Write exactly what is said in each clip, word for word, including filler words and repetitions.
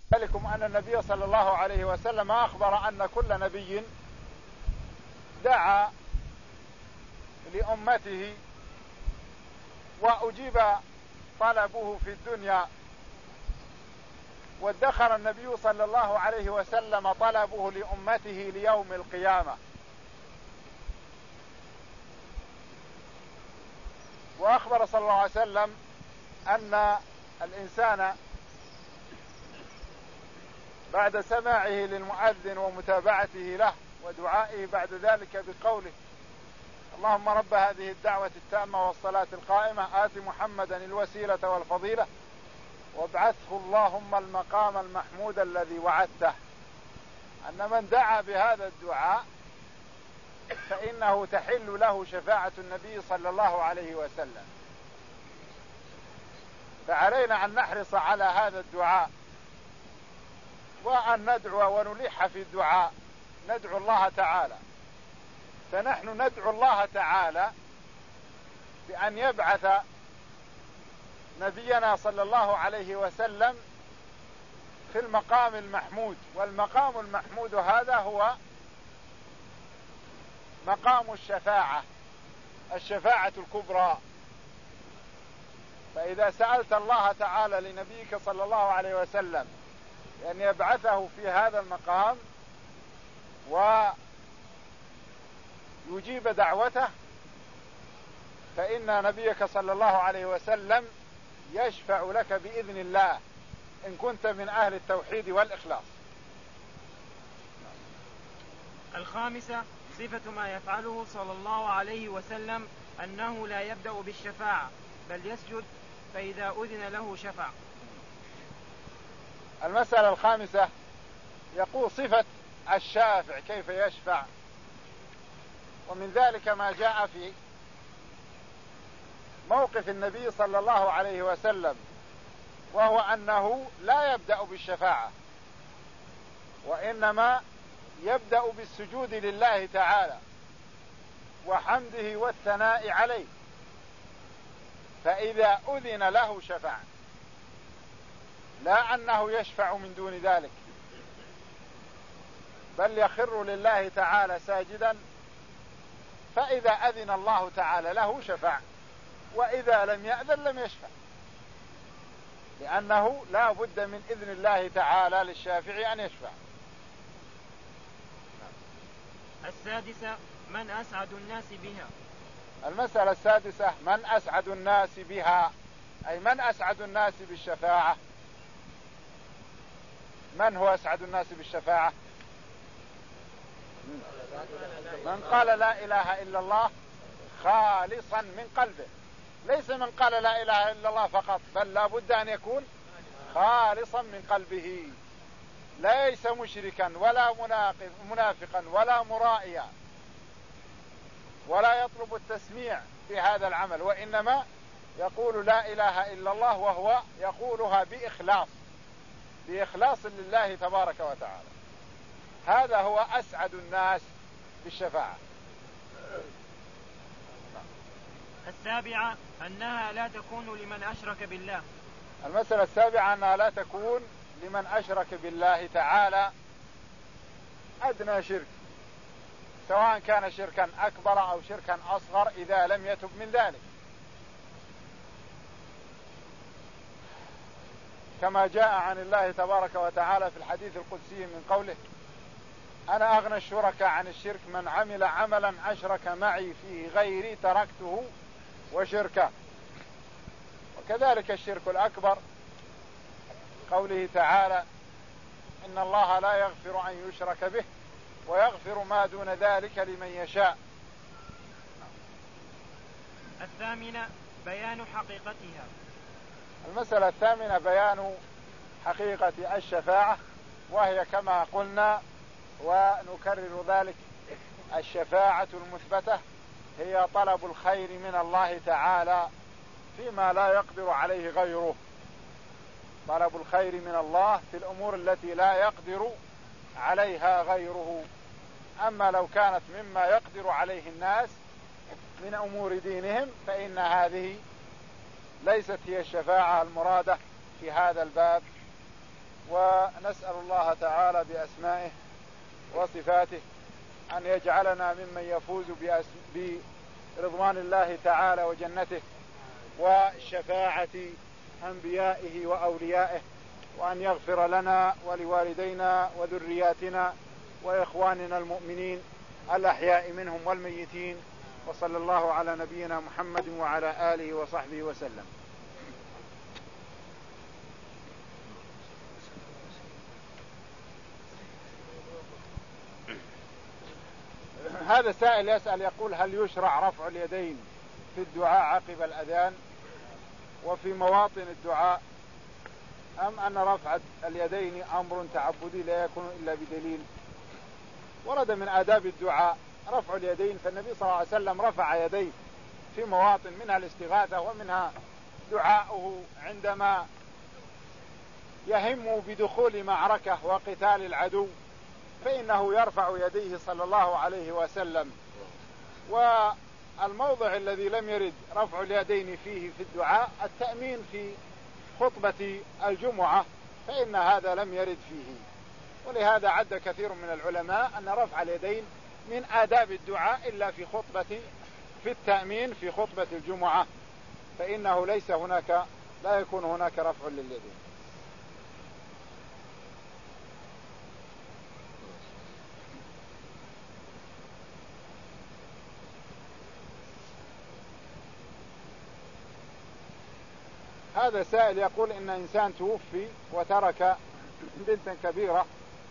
ذلكم أن النبي صلى الله عليه وسلم أخبر أن كل نبي دعا لأمته وأجيب طلبه في الدنيا، وادخر النبي صلى الله عليه وسلم طلبه لأمته ليوم القيامة. وأخبر صلى الله عليه وسلم أن الإنسان بعد سماعه للمؤذن ومتابعته له ودعائه بعد ذلك بقوله: اللهم رب هذه الدعوة التامة والصلاة القائمة آت محمدا الوسيلة والفضيلة وابعثه اللهم المقام المحمود الذي وعدته، أن من دعا بهذا الدعاء فإنه تحل له شفاعة النبي صلى الله عليه وسلم. فعلينا أن نحرص على هذا الدعاء وأن ندعو ونلح في الدعاء، ندعو الله تعالى. فنحن ندعو الله تعالى بأن يبعث نبينا صلى الله عليه وسلم في المقام المحمود، والمقام المحمود هذا هو مقام الشفاعة، الشفاعة الكبرى. فإذا سألت الله تعالى لنبيك صلى الله عليه وسلم أن يبعثه في هذا المقام ويجيب دعوته، فإن نبيك صلى الله عليه وسلم يشفع لك بإذن الله إن كنت من أهل التوحيد والإخلاص. الخامسة صفة ما يفعله صلى الله عليه وسلم أنه لا يبدأ بالشفاعة بل يسجد، فإذا أذن له شفع. المسألة الخامسة يقول صفة الشافع كيف يشفع، ومن ذلك ما جاء في موقف النبي صلى الله عليه وسلم، وهو أنه لا يبدأ بالشفاعة وإنما يبدأ بالسجود لله تعالى وحمده والثناء عليه، فإذا أذن له شفع، لا أنه يشفع من دون ذلك، بل يخر لله تعالى ساجدا، فإذا أذن الله تعالى له شفع، وإذا لم يأذن لم يشفع، لأنه لا بد من إذن الله تعالى للشافع أن يشفع. السادسة من أسعد الناس بها. المسألة السادسة من أسعد الناس بها، أي من أسعد الناس بالشفاعة. من هو أسعد الناس بالشفاعة؟ من قال لا إله إلا الله خالصا من قلبه، ليس من قال لا إله إلا الله فقط، بل لا بد أن يكون خالصا من قلبه، ليس مشركا ولا منافقا ولا مرائيا، ولا يطلب التسميع في هذا العمل، وإنما يقول لا إله إلا الله وهو يقولها بإخلاص، بإخلاص لله تبارك وتعالى. هذا هو أسعد الناس بالشفاعة. السابعة أنها لا تكون لمن أشرك بالله. المسألة السابعة أنها لا تكون لمن أشرك بالله تعالى أدنى شرك، سواء كان شركا أكبر أو شركا أصغر، إذا لم يتب من ذلك، كما جاء عن الله تبارك وتعالى في الحديث القدسي من قوله: أنا أغنى الشركاء عن الشرك من عمل عملا أشرك معي فيه غيري تركته وشركه. وكذلك الشرك الأكبر، قوله تعالى: إن الله لا يغفر أن يشرك به ويغفر ما دون ذلك لمن يشاء. الثامنة بيان حقيقتها. المسألة الثامنة بيان حقيقة الشفاعة، وهي كما قلنا ونكرر ذلك: الشفاعة المثبتة هي طلب الخير من الله تعالى فيما لا يقدر عليه غيره، طلب الخير من الله في الأمور التي لا يقدر عليها غيره. أما لو كانت مما يقدر عليه الناس من أمور دينهم فإن هذه ليست هي الشفاعة المرادة في هذا الباب، ونسأل الله تعالى بأسمائه وصفاته أن يجعلنا ممن يفوز برضوان الله تعالى وجنته وشفاعة أنبيائه وأوليائه، وأن يغفر لنا ولوالدينا وذرياتنا وإخواننا المؤمنين الأحياء منهم والميتين، وصلى الله على نبينا محمد وعلى آله وصحبه وسلم. هذا سائل يسأل يقول: هل يشرع رفع اليدين في الدعاء عقب الأذان وفي مواطن الدعاء، أم أن رفع اليدين أمر تعبدي لا يكون إلا بدليل؟ ورد من آداب الدعاء رفع اليدين، فالنبي صلى الله عليه وسلم رفع يديه في مواطن منها الاستغاثة ومنها دعاؤه عندما يهم بدخول معركة وقتال العدو، فإنه يرفع يديه صلى الله عليه وسلم. والموضع الذي لم يرد رفع اليدين فيه في الدعاء التأمين في خطبة الجمعة، فإن هذا لم يرد فيه، ولهذا عد كثير من العلماء أن رفع اليدين من آداب الدعاء إلا في خطبة في التأمين في خطبة الجمعة، فإنه ليس هناك لا يكون هناك رفع لليدين. هذا سائل يقول: إن إنسان توفي وترك بنتا كبيرة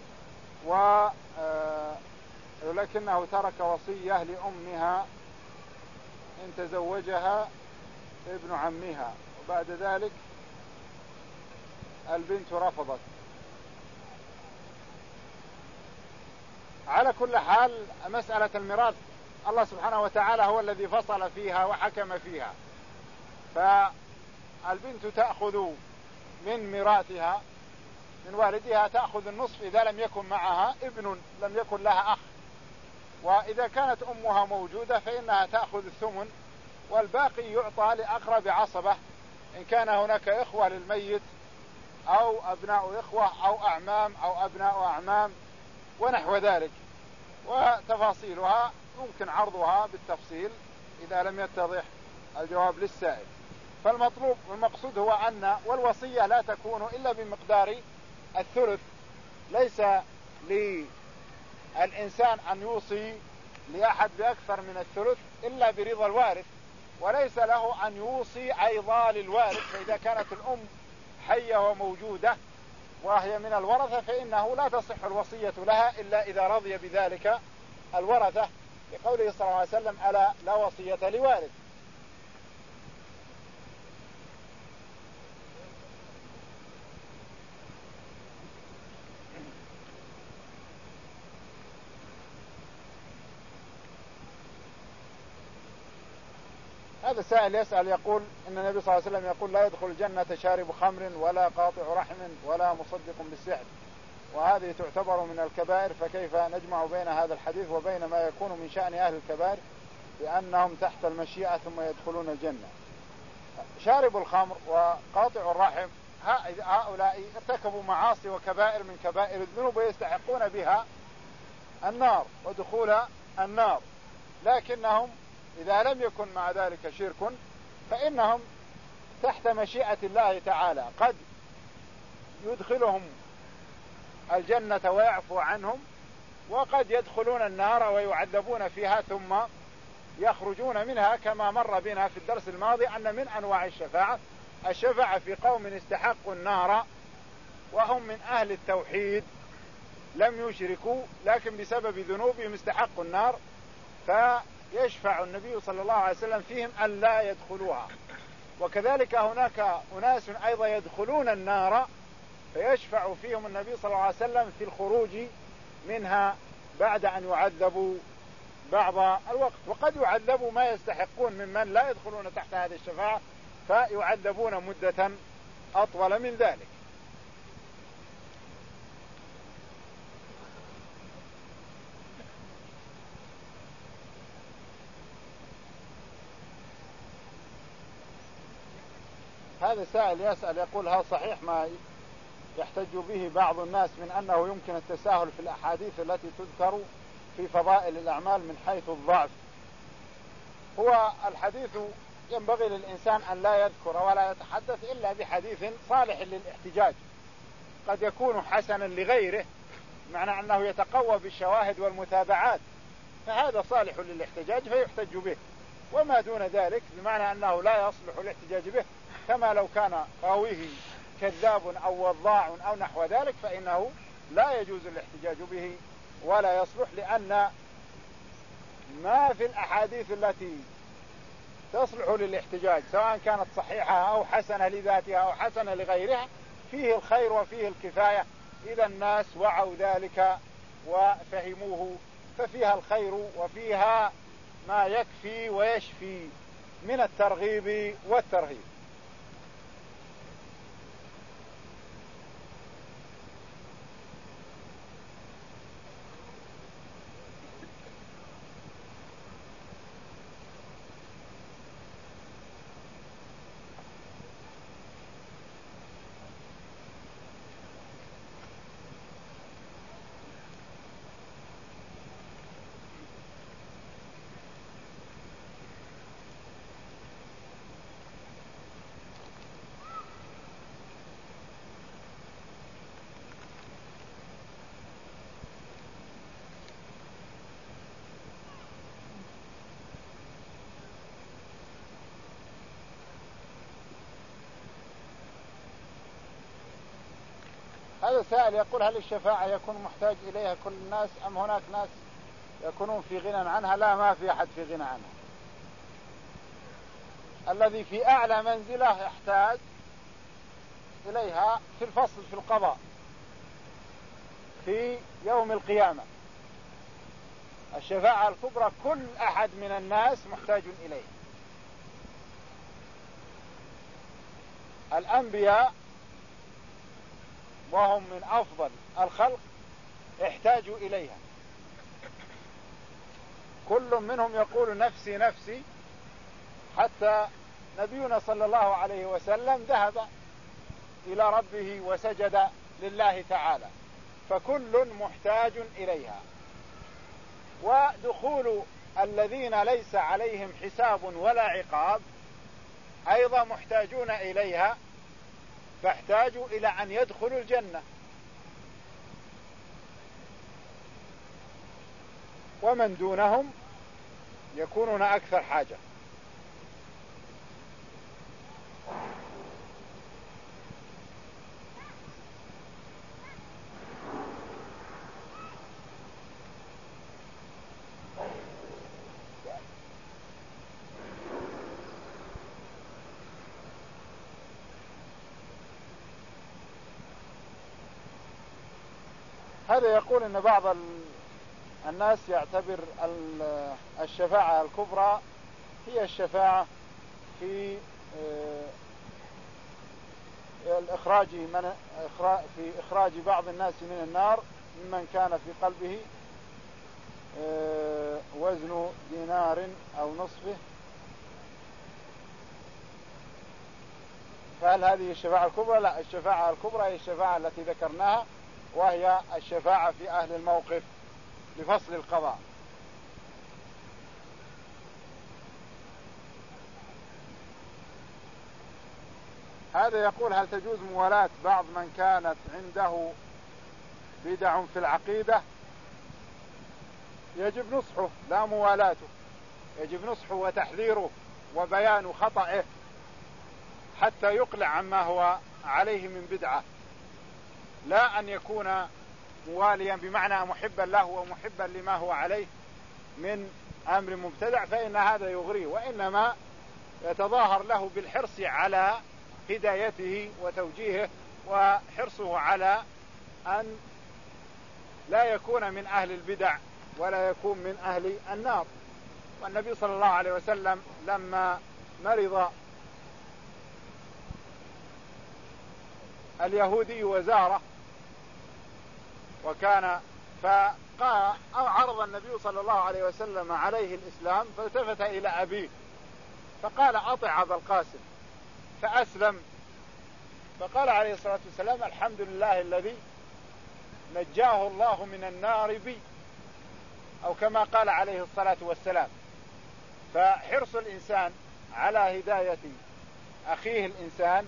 ولكنه ترك وصية لأمها إن تزوجها ابن عمها، وبعد ذلك البنت رفضت. على كل حال مسألة الميراث الله سبحانه وتعالى هو الذي فصل فيها وحكم فيها، فالبنت تأخذ من ميراثها من والدها، تأخذ النصف إذا لم يكن معها ابن لم يكن لها أخ، وإذا كانت أمها موجودة فإنها تأخذ الثمن، والباقي يعطى لأقرب عصبة إن كان هناك إخوة للميت أو أبناء إخوة أو أعمام أو أبناء أعمام ونحو ذلك. وتفاصيلها ممكن عرضها بالتفصيل إذا لم يتضح الجواب للسائل. فالمطلوب والمقصود هو أن والوصية لا تكون إلا بمقدار الثلث، ليس للإنسان أن يوصي لأحد بأكثر من الثلث إلا برضا الوارث، وليس له أن يوصي أيضا للوارث. فإذا كانت الأم حية وموجودة وهي من الورثة فإنه لا تصح الوصية لها إلا إذا رضي بذلك الورثة، لقوله صلى الله عليه وسلم: ألا لا وصية لوارث. هذا السائل يسأل يقول: إن النبي صلى الله عليه وسلم يقول: لا يدخل الجنة شارب خمر ولا قاطع رحم ولا مصدق بالسحر، وهذه تعتبر من الكبائر، فكيف نجمع بين هذا الحديث وبين ما يكون من شأن أهل الكبائر بأنهم تحت المشيئة ثم يدخلون الجنة؟ شارب الخمر وقاطع الرحم هؤلاء ارتكبوا معاصي وكبائر من كبائر الذنوب ويستحقون بها النار ودخول النار، لكنهم إذا لم يكن مع ذلك شرك فإنهم تحت مشيئة الله تعالى، قد يدخلهم الجنة ويعفو عنهم، وقد يدخلون النار ويعذبون فيها ثم يخرجون منها، كما مر بنا في الدرس الماضي أن من أنواع الشفاعة الشفاعة في قوم استحقوا النار وهم من أهل التوحيد لم يشركوا، لكن بسبب ذنوبهم استحقوا النار، فيشفع النبي صلى الله عليه وسلم فيهم أن لا يدخلوها. وكذلك هناك أناس أيضا يدخلون النار فيشفع فيهم النبي صلى الله عليه وسلم في الخروج منها بعد أن يعذبوا بعض الوقت، وقد يعذبوا ما يستحقون ممن لا يدخلون تحت هذه الشفاعة فيعذبون مدة أطول من ذلك. هذا سائل يسأل يقول: هل صحيح ما يحتج به بعض الناس من أنه يمكن التساهل في الأحاديث التي تذكر في فضائل الأعمال من حيث الضعف. هو الحديث ينبغي للإنسان أن لا يذكر ولا يتحدث إلا بحديث صالح للاحتجاج، قد يكون حسنا لغيره، معنى أنه يتقوى بالشواهد والمتابعات، فهذا صالح للاحتجاج فيحتج به. وما دون ذلك بمعنى أنه لا يصلح الاحتجاج به، كما لو كان راويه كذاب أو وضاع أو نحو ذلك، فإنه لا يجوز الاحتجاج به ولا يصلح، لأن ما في الأحاديث التي تصلح للاحتجاج سواء كانت صحيحة أو حسنة لذاتها أو حسنة لغيرها فيه الخير وفيه الكفاية، إذا الناس وعوا ذلك وفهموه، ففيها الخير وفيها ما يكفي ويشفي من الترغيب والترهيب. هذا سائل يقول: هل الشفاعة يكون محتاج إليها كل الناس أم هناك ناس يكونون في غنى عنها؟ لا، ما في أحد في غنى عنها. الذي في أعلى منزله يحتاج إليها في الفصل في القضاء في يوم القيامة. الشفاعة الكبرى كل أحد من الناس محتاج إليه. الأنبياء وهم من أفضل الخلق احتاجوا إليها، كل منهم يقول نفسي نفسي، حتى نبينا صلى الله عليه وسلم ذهب إلى ربه وسجد لله تعالى، فكل محتاج إليها. ودخول الذين ليس عليهم حساب ولا عقاب أيضا محتاجون إليها، فاحتاجوا إلى أن يدخلوا الجنة. ومن دونهم يكونون أكثر حاجة. هذا يقول أن بعض الناس يعتبر الشفاعة الكبرى هي الشفاعة في الإخراج من في إخراج بعض الناس من النار ممن كان في قلبه وزن دينار أو نصفه. فهل هذه الشفاعة الكبرى؟ لا، الشفاعة الكبرى هي الشفاعة التي ذكرناها، وهي الشفاعة في أهل الموقف لفصل القضاء. هذا يقول: هل تجوز موالاة بعض من كانت عنده بدع في العقيدة؟ يجب نصحه لا موالاته، يجب نصحه وتحذيره وبيان خطئه حتى يقلع عما هو عليه من بدعة، لا أن يكون مواليا بمعنى محبا له ومحبا لما هو عليه من أمر مبتدع، فإن هذا يغريه، وإنما يتظاهر له بالحرص على هدايته وتوجيهه، وحرصه على أن لا يكون من أهل البدع ولا يكون من أهل النار. والنبي صلى الله عليه وسلم لما مرض اليهودي وزاره وكان فقال أو عرض النبي صلى الله عليه وسلم عليه الإسلام، فالتفت إلى أبيه فقال: أطع أبا القاسم، فأسلم فقال عليه الصلاة والسلام: الحمد لله الذي نجاه الله من النار بي، أو كما قال عليه الصلاة والسلام. فحرص الإنسان على هداية أخيه الإنسان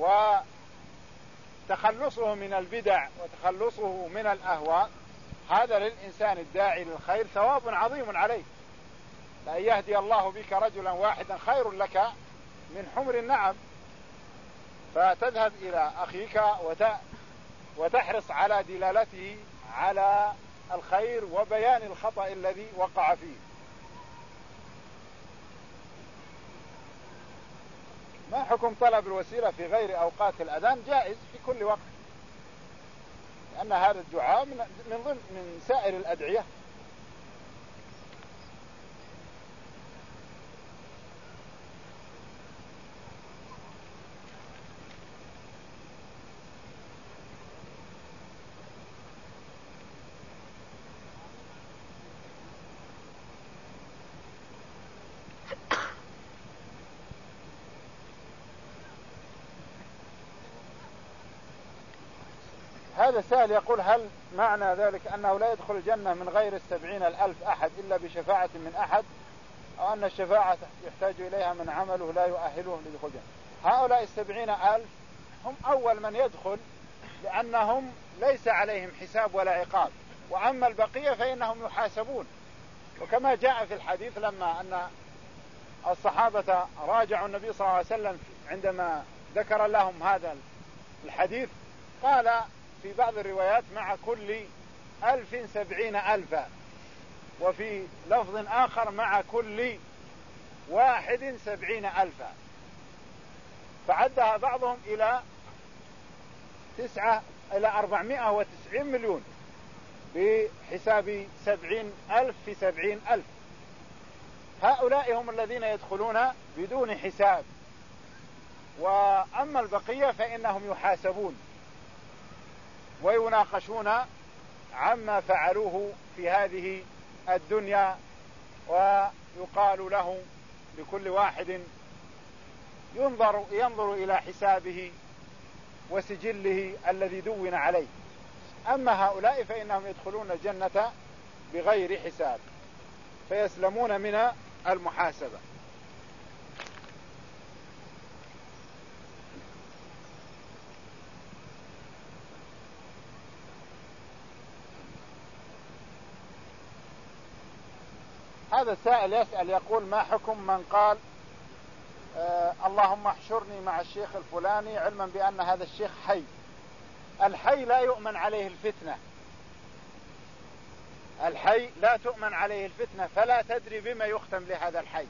وتخلصه من البدع وتخلصه من الأهواء، هذا للإنسان الداعي للخير ثواب عظيم عليه. لأن يهدي الله بك رجلا واحدا خير لك من حمر النعم. فتذهب إلى أخيك وتحرص على دلالته على الخير وبيان الخطأ الذي وقع فيه. ما حكم طلب الوسيلة في غير أوقات الأذان؟ جائز في كل وقت، لأن هذا الدعاء من ضمن من سائر الأدعية. هذا سائل يقول: هل معنى ذلك أنه لا يدخل الجنة من غير السبعين الألف أحد إلا بشفاعة من أحد، أو أن الشفاعة يحتاج إليها من عمله لا يؤهله لدخول الجنة؟ هؤلاء السبعين ألف هم أول من يدخل، لأنهم ليس عليهم حساب ولا عقاب، وأما البقية فإنهم يحاسبون. وكما جاء في الحديث لما أن الصحابة راجعوا النبي صلى الله عليه وسلم عندما ذكر لهم هذا الحديث، قال في بعض الروايات: مع كل ألف سبعين ألفا، وفي لفظ آخر: مع كل واحد سبعين ألفا، فعدها بعضهم إلى تسعة إلى أربعمائة وتسعين مليون بحساب سبعين ألف في سبعين ألف. هؤلاء هم الذين يدخلون بدون حساب، وأما البقية فإنهم يحاسبون ويناقشون عما فعلوه في هذه الدنيا، ويقال له لكل واحد ينظر, ينظر إلى حسابه وسجله الذي دون عليه. أما هؤلاء فإنهم يدخلون الجنة بغير حساب، فيسلمون من المحاسبة. هذا السائل يسأل يقول: ما حكم من قال آه اللهم احشرني مع الشيخ الفلاني علما بأن هذا الشيخ حي؟ الحي لا يؤمن عليه الفتنة، الحي لا تؤمن عليه الفتنة، فلا تدري بما يختم لهذا الحي.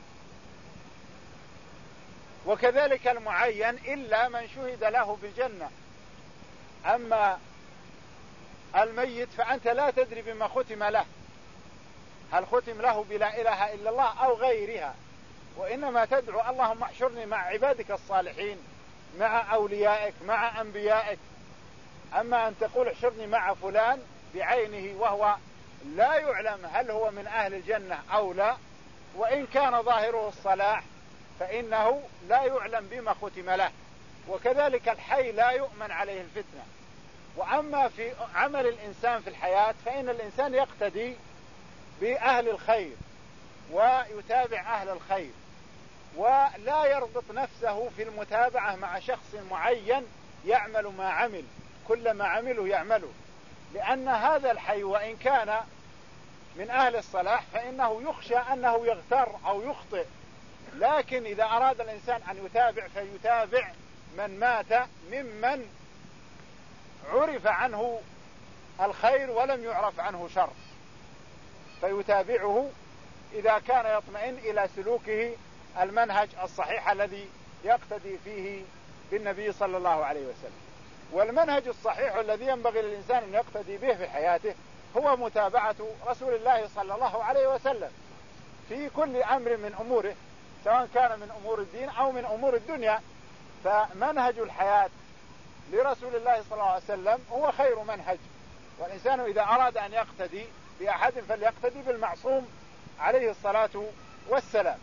وكذلك المعين إلا من شهد له بالجنة. أما الميت فأنت لا تدري بما ختم له، هل ختم له بلا إله إلا الله أو غيرها، وإنما تدعو: اللهم احشرني مع عبادك الصالحين، مع أوليائك، مع أنبيائك. أما أن تقول احشرني مع فلان بعينه وهو لا يعلم هل هو من أهل الجنة أو لا، وإن كان ظاهره الصلاح فإنه لا يعلم بما ختم له. وكذلك الحي لا يؤمن عليه الفتنة. وأما في عمل الإنسان في الحياة فإن الإنسان يقتدي بأهل الخير ويتابع أهل الخير، ولا يربط نفسه في المتابعة مع شخص معين يعمل ما عمل، كل ما عمله يعمله، لأن هذا الحي وإن كان من أهل الصلاح فإنه يخشى أنه يغتر أو يخطئ. لكن إذا أراد الإنسان أن يتابع فيتابع من مات ممن عرف عنه الخير ولم يعرف عنه شر، فيتابعه إذا كان يطمئن إلى سلوكه المنهج الصحيح الذي يقتدي فيه بالنبي صلى الله عليه وسلم. والمنهج الصحيح الذي ينبغي للإنسان أن يقتدي به في حياته هو متابعة رسول الله صلى الله عليه وسلم في كل أمر من أموره، سواء كان من أمور الدين أو من أمور الدنيا. فمنهج الحياة لرسول الله صلى الله عليه وسلم هو خير منهج، والإنسان إذا أراد أن يقتدي بأحد فليقتدي بالمعصوم عليه الصلاة والسلام.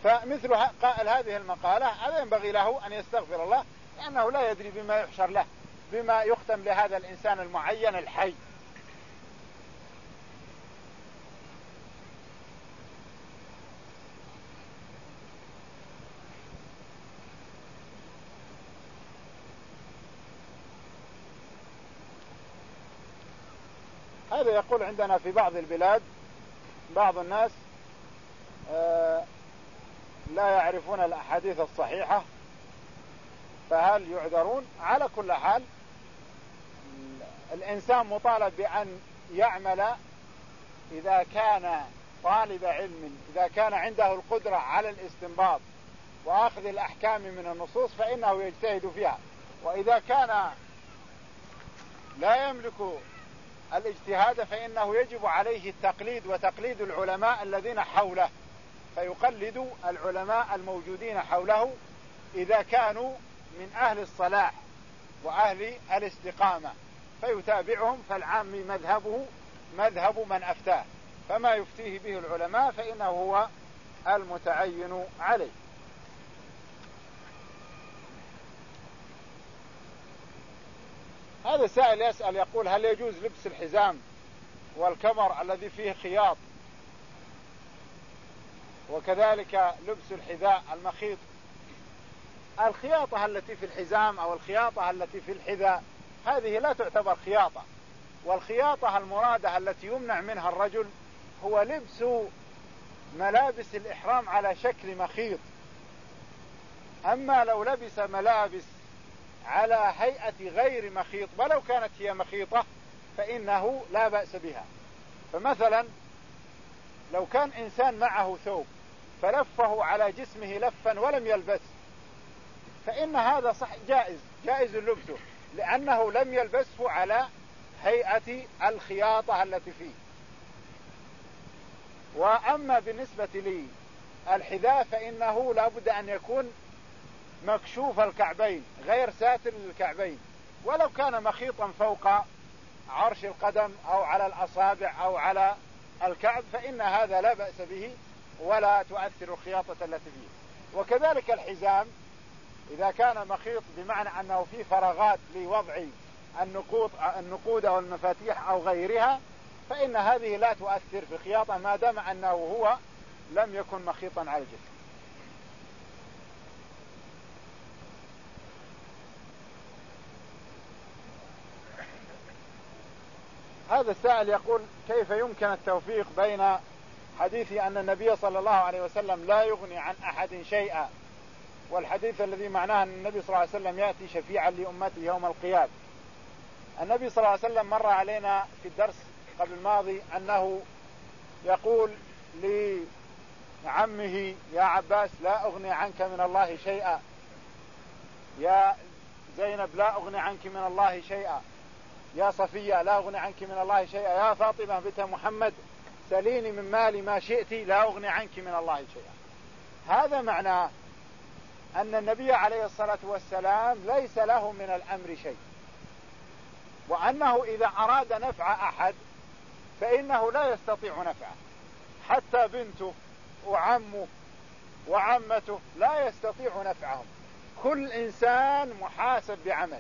فمثل قائل هذه المقالة هذا ينبغي له أن يستغفر الله، لأنه لا يدري بما يحشر له، بما يختم لهذا الإنسان المعين الحي. هذا يقول عندنا في بعض البلاد بعض الناس آه لا يعرفون الأحاديث الصحيحة، فهل يعذرون؟ على كل حال الإنسان مطالب بأن يعمل إذا كان طالب علم، إذا كان عنده القدرة على الاستنباط وأخذ الأحكام من النصوص فإنه يجتهد فيها، وإذا كان لا يملك الاجتهاد فإنه يجب عليه التقليد وتقليد العلماء الذين حوله، فيقلد العلماء الموجودين حوله إذا كانوا من أهل الصلاح وأهل الاستقامة فيتابعهم، فالعام مذهبه مذهب من أفتاه، فما يفتيه به العلماء فإنه هو المتعين عليه. هذا سائل يسأل يقول هل يجوز لبس الحزام والكمر الذي فيه خياط، وكذلك لبس الحذاء المخيط؟ الخياطة التي في الحزام أو الخياطة التي في الحذاء هذه لا تعتبر خياطة، والخياطة المرادة التي يمنع منها الرجل هو لبس ملابس الإحرام على شكل مخيط. أما لو لبس ملابس على هيئة غير مخيط ولو كانت هي مخيطة فإنه لا بأس بها. فمثلا لو كان إنسان معه ثوب فلفه على جسمه لفا ولم يلبس فإن هذا صح جائز جائز لبسه، لأنه لم يلبسه على هيئة الخياطة التي فيه. وأما بالنسبة لي الحذاء فإنه لا بد أن يكون مكشوف الكعبين غير ساتر للكعبين، ولو كان مخيطا فوق عرش القدم أو على الأصابع أو على الكعب فإن هذا لا بأس به ولا تؤثر الخياطة التي فيه. وكذلك الحزام إذا كان مخيط بمعنى أنه فيه فراغات لوضع النقود النقود أو المفاتيح أو غيرها فإن هذه لا تؤثر في الخياطة ما دام أنه هو لم يكن مخيطا على الجسم. هذا السائل يقول كيف يمكن التوفيق بين حديث أن النبي صلى الله عليه وسلم لا يغني عن أحد شيئا والحديث الذي معناه أن النبي صلى الله عليه وسلم يأتي شفيعا لأمته يوم القيامة. النبي صلى الله عليه وسلم مر علينا في الدرس قبل الماضي أنه يقول لعمه يا عباس لا أغني عنك من الله شيئا، يا زينب لا أغني عنك من الله شيئا، يا صفية لا أغني عنك من الله شيئا، يا فاطمة بنت محمد سليني من مالي ما شئت لا أغني عنك من الله شيئا. هذا معناه أن النبي عليه الصلاة والسلام ليس له من الأمر شيء، وأنه إذا أراد نفع أحد فإنه لا يستطيع نفعه، حتى بنته وعمه وعمته لا يستطيع نفعهم، كل إنسان محاسب بعمله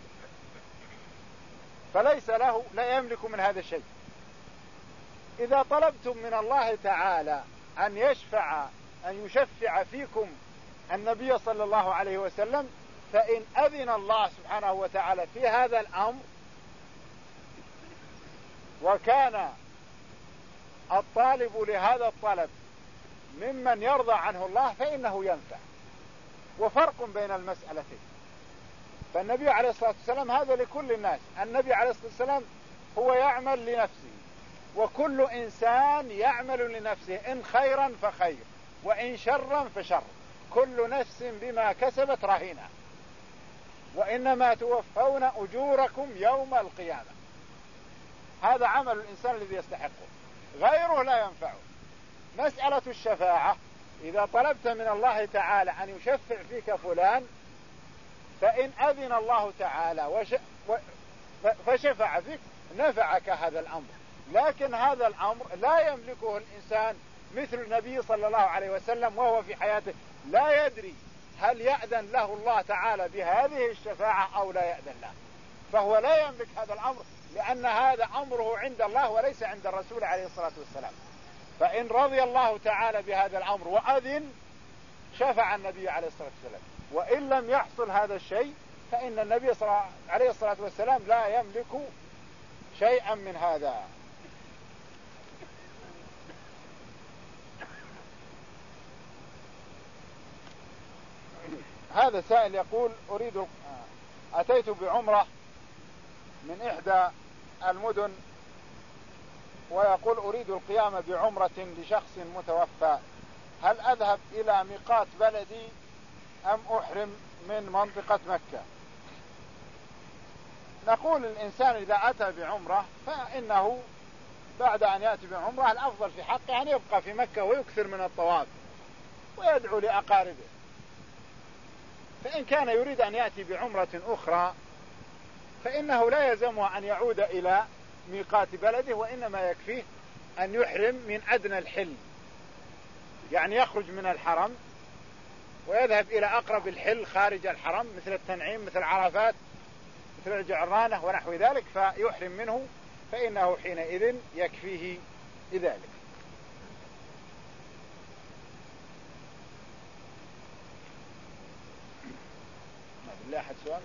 فليس له لا يملك من هذا الشيء. إذا طلبتم من الله تعالى أن يشفع أن يشفع فيكم النبي صلى الله عليه وسلم فإن أذن الله سبحانه وتعالى في هذا الأمر وكان الطالب لهذا الطلب ممن يرضى عنه الله فإنه ينفع. وفرق بين المسألتين، فالنبي عليه الصلاة والسلام هذا لكل الناس، النبي عليه الصلاة والسلام هو يعمل لنفسه وكل إنسان يعمل لنفسه، إن خيرا فخير وإن شرا فشر، كل نفس بما كسبت رهينة وإنما توفون أجوركم يوم القيامة. هذا عمل الإنسان الذي يستحقه، غيره لا ينفعه. مسألة الشفاعة إذا طلبت من الله تعالى أن يشفع فيك فلان فإن أذن الله تعالى وش... و... فشفع فيك نفعك هذا الأمر، لكن هذا الأمر لا يملكه الإنسان مثل النبي صلى الله عليه وسلم وهو في حياته لا يدري هل يأذن له الله تعالى بهذه الشفاعة أو لا يأذن له، فهو لا يملك هذا الأمر، لأن هذا أمره عند الله وليس عند الرسول عليه الصلاة والسلام. فإن رضي الله تعالى بهذا الأمر وأذن شفع النبي عليه الصلاة والسلام، وإن لم يحصل هذا الشيء فإن النبي عليه الصلاة والسلام لا يملك شيئا من هذا. هذا سائل يقول أريد أتيت بعمرة من إحدى المدن، ويقول أريد القيام بعمرة لشخص متوفى، هل أذهب إلى ميقات بلدي أم أحرم من منطقة مكة؟ نقول الإنسان إذا أتى بعمرة فإنه بعد أن يأتي بعمرة الأفضل في حقه أن يبقى في مكة ويكثر من الطواف ويدعو لأقاربه. فإن كان يريد أن يأتي بعمرة أخرى فإنه لا يلزمه أن يعود إلى ميقات بلده، وإنما يكفيه أن يحرم من أدنى الحل، يعني يخرج من الحرم ويذهب إلى أقرب الحل خارج الحرم مثل التنعيم مثل عرفات مثل الجعرانة ونحو ذلك، فيحرم منه، فإنه حينئذ يكفيه ذلك. بالله أحد سؤال؟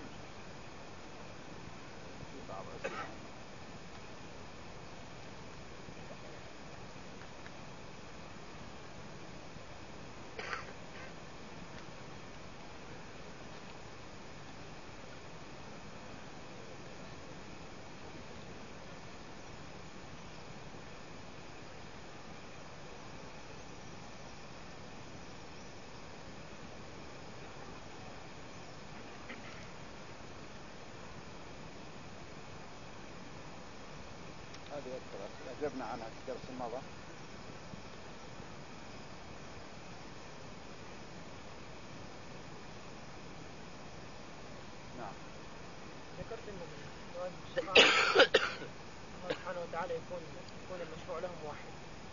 أجبنا عنها في الدرس الماضي. نعم. ذكرت أنه جواز الشفاعة الله سبحانه وتعالى يكون يكون المشروع لهم واحد.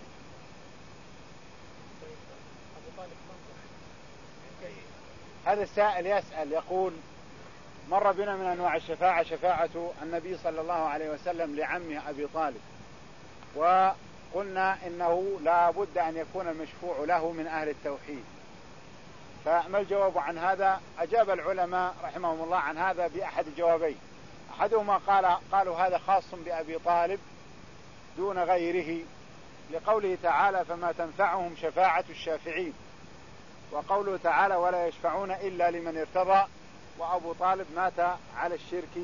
أبو طالب واحد. هذا السائل يسأل يقول مر بنا من أنواع الشفاعة شفاعة النبي صلى الله عليه وسلم لعمه أبي طالب، وقلنا إنه لا بد أن يكون المشفوع له من أهل التوحيد، فما الجواب عن هذا؟ أجاب العلماء رحمهم الله عن هذا بأحد الجوابين. أحدهما قال قالوا هذا خاص بأبي طالب دون غيره، لقوله تعالى فما تنفعهم شفاعة الشافعين، وقوله تعالى ولا يشفعون إلا لمن ارتضى، وأبو طالب مات على الشرك،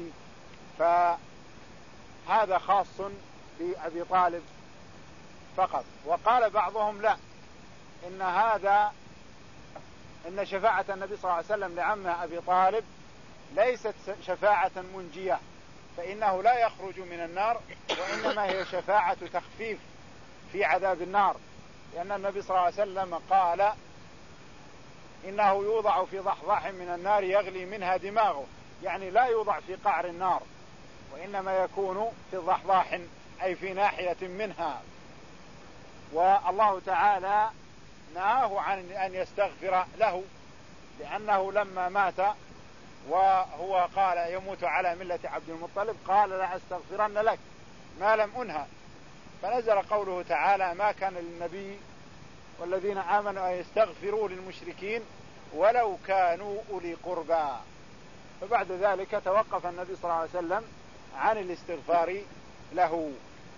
فهذا خاص بأبي طالب فقط. وقال بعضهم لا، إن هذا إن شفاعة النبي صلى الله عليه وسلم لعمه أبي طالب ليست شفاعة منجية، فإنه لا يخرج من النار، وإنما هي شفاعة تخفيف في عذاب النار، لأن النبي صلى الله عليه وسلم قال إنه يوضع في ضحضاح من النار يغلي منها دماغه، يعني لا يوضع في قعر النار، وإنما يكون في ضحضاح أي في ناحية منها. والله تعالى نهاه عن أن يستغفر له، لأنه لما مات وهو قال يموت على ملة عبد المطلب قال لا أستغفرن لك ما لم أنهى، فنزل قوله تعالى ما كان للنبي والذين آمنوا أن يستغفروا للمشركين ولو كانوا أولي قربى. فبعد ذلك توقف النبي صلى الله عليه وسلم عن الاستغفار له.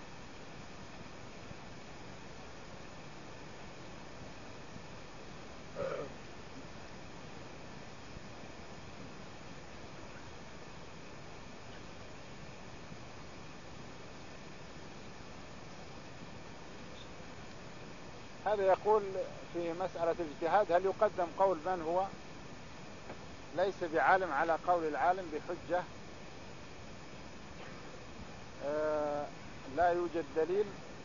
هذا يقول في مسألة الاجتهاد هل يقدم قول من هو ليس بعالم على قول العالم بحجة آه لا يوجد دليل؟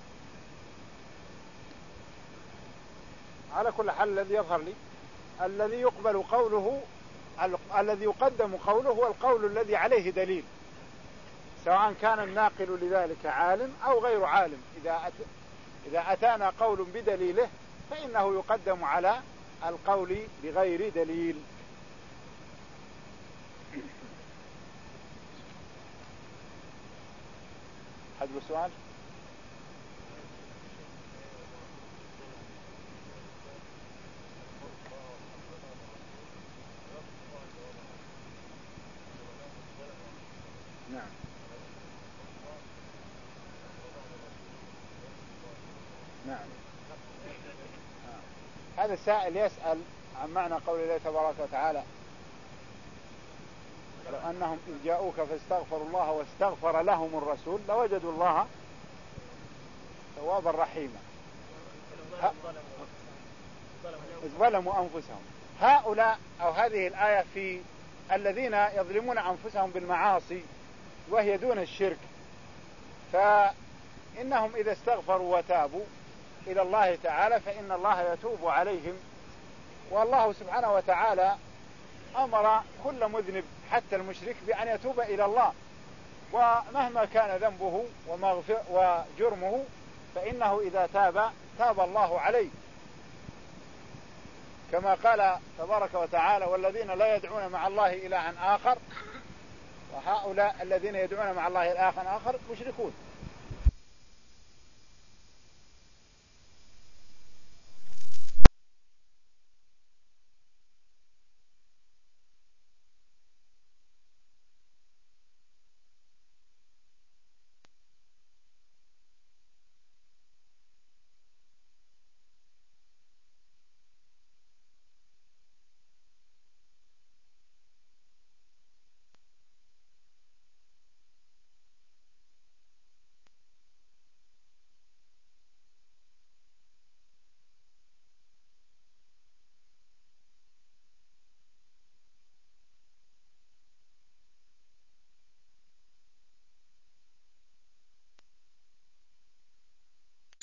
على كل حال الذي يظهر لي الذي يقبل قوله الذي يقدم قوله هو القول الذي عليه دليل، سواء كان الناقل لذلك عالم أو غير عالم. إذا أت... إذا أتانا قول بدليله فإنه يقدم على القول بغير دليل. حد سؤال؟ نعم. نعم. آه. هذا السائل يسأل عن معنى قول الله تبارك وتعالى لو أنهم إذ جاءوك فاستغفروا الله واستغفر لهم الرسول لوجدوا الله توابا رحيما. إذ ظلموا أنفسهم. هؤلاء أو هذه الآية في الذين يظلمون أنفسهم بالمعاصي وهي دون الشرك، فإنهم إذا استغفروا وتابوا إلى الله تعالى فإن الله يتوب عليهم. والله سبحانه وتعالى أمر كل مذنب حتى المشرك بأن يتوب إلى الله، ومهما كان ذنبه وجرمه فإنه إذا تاب تاب الله عليه، كما قال تبارك وتعالى والذين لا يدعون مع الله إلها آخر، وهؤلاء الذين يدعون مع الله إلها آخر مشركون.